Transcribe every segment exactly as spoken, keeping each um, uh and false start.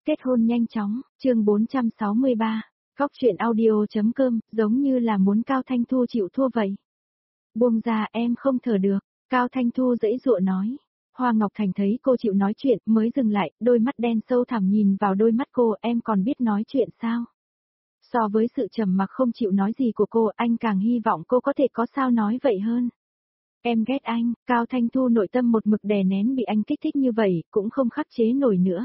kết hôn nhanh chóng, chương bốn trăm sáu mươi ba, Góc truyện audio.com, giống như là muốn Cao Thanh Thu chịu thua vậy. Buông ra, em không thở được, Cao Thanh Thu giãy giụa nói. Hoa Ngọc Thành thấy cô chịu nói chuyện, mới dừng lại, đôi mắt đen sâu thẳm nhìn vào đôi mắt cô, em còn biết nói chuyện sao? So với sự trầm mặc không chịu nói gì của cô, anh càng hy vọng cô có thể có sao nói vậy hơn. Em ghét anh, Cao Thanh Thu nội tâm một mực đè nén bị anh kích thích như vậy, cũng không khắc chế nổi nữa.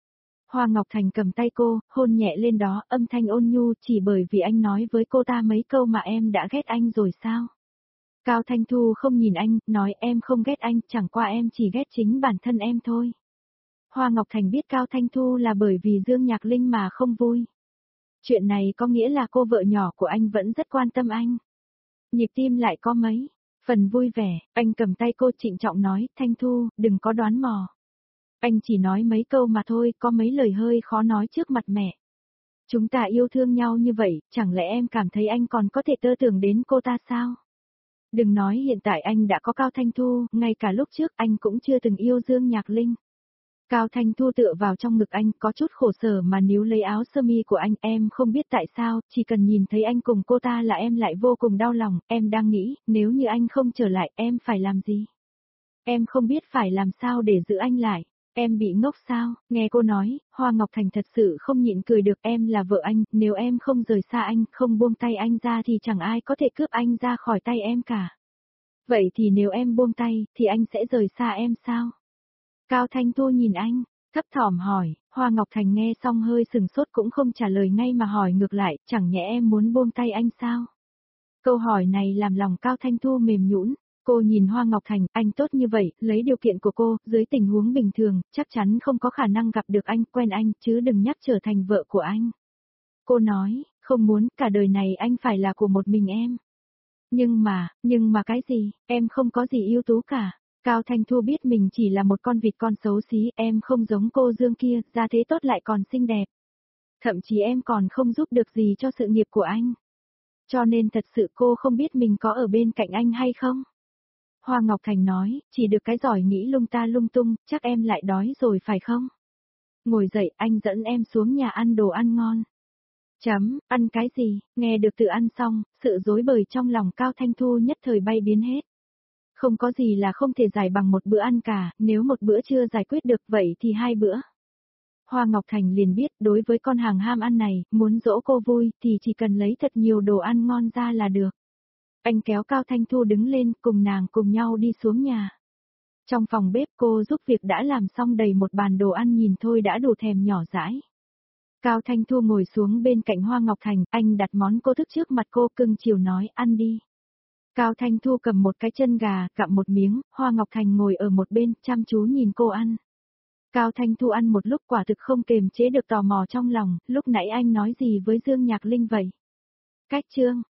Hoa Ngọc Thành cầm tay cô, hôn nhẹ lên đó, âm thanh ôn nhu, chỉ bởi vì anh nói với cô ta mấy câu mà em đã ghét anh rồi sao? Cao Thanh Thu không nhìn anh, nói em không ghét anh, chẳng qua em chỉ ghét chính bản thân em thôi. Hoa Ngọc Thành biết Cao Thanh Thu là bởi vì Dương Nhạc Linh mà không vui. Chuyện này có nghĩa là cô vợ nhỏ của anh vẫn rất quan tâm anh. Nhịp tim lại có mấy phần vui vẻ, anh cầm tay cô trịnh trọng nói, Thanh Thu, đừng có đoán mò. Anh chỉ nói mấy câu mà thôi, có mấy lời hơi khó nói trước mặt mẹ. Chúng ta yêu thương nhau như vậy, chẳng lẽ em cảm thấy anh còn có thể tơ tưởng đến cô ta sao? Đừng nói hiện tại anh đã có Cao Thanh Thu, ngay cả lúc trước anh cũng chưa từng yêu Dương Nhạc Linh. Cao Thanh Thu tựa vào trong ngực anh, có chút khổ sở mà níu lấy áo sơ mi của anh, em không biết tại sao, chỉ cần nhìn thấy anh cùng cô ta là em lại vô cùng đau lòng, em đang nghĩ, nếu như anh không trở lại, em phải làm gì? Em không biết phải làm sao để giữ anh lại. Em bị ngốc sao? Nghe cô nói, Hoa Ngọc Thành thật sự không nhịn cười được, em là vợ anh, nếu em không rời xa anh, không buông tay anh ra thì chẳng ai có thể cướp anh ra khỏi tay em cả. Vậy thì nếu em buông tay, thì anh sẽ rời xa em sao? Cao Thanh Thu nhìn anh, thấp thỏm hỏi, Hoa Ngọc Thành nghe xong hơi sừng sốt cũng không trả lời ngay mà hỏi ngược lại, chẳng nhẽ em muốn buông tay anh sao? Câu hỏi này làm lòng Cao Thanh Thu mềm nhũn. Cô nhìn Hoa Ngọc Thành, anh tốt như vậy, lấy điều kiện của cô, dưới tình huống bình thường, chắc chắn không có khả năng gặp được anh, quen anh, chứ đừng nhắc trở thành vợ của anh. Cô nói, không muốn, cả đời này anh phải là của một mình em. Nhưng mà, nhưng mà cái gì, em không có gì ưu tú cả. Cao Thanh Thu biết mình chỉ là một con vịt con xấu xí, em không giống cô Dương kia, gia thế tốt lại còn xinh đẹp. Thậm chí em còn không giúp được gì cho sự nghiệp của anh. Cho nên thật sự cô không biết mình có ở bên cạnh anh hay không. Hoa Ngọc Thành nói, chỉ được cái giỏi nghĩ lung ta lung tung, chắc em lại đói rồi phải không? Ngồi dậy, anh dẫn em xuống nhà ăn đồ ăn ngon. Chấm, ăn cái gì? Nghe được tự ăn xong, sự rối bời trong lòng Cao Thanh Thu nhất thời bay biến hết. Không có gì là không thể giải bằng một bữa ăn cả, nếu một bữa chưa giải quyết được vậy thì hai bữa. Hoa Ngọc Thành liền biết, đối với con hàng ham ăn này, muốn dỗ cô vui thì chỉ cần lấy thật nhiều đồ ăn ngon ra là được. Anh kéo Cao Thanh Thu đứng lên, cùng nàng cùng nhau đi xuống nhà. Trong phòng bếp cô giúp việc đã làm xong đầy một bàn đồ ăn, nhìn thôi đã đủ thèm nhỏ dãi. Cao Thanh Thu ngồi xuống bên cạnh Hoa Ngọc Thành, anh đặt món cô thức trước mặt cô, cưng chiều nói, ăn đi. Cao Thanh Thu cầm một cái chân gà, gặm một miếng, Hoa Ngọc Thành ngồi ở một bên, chăm chú nhìn cô ăn. Cao Thanh Thu ăn một lúc quả thực không kềm chế được tò mò trong lòng, lúc nãy anh nói gì với Dương Nhạc Linh vậy? Cách chương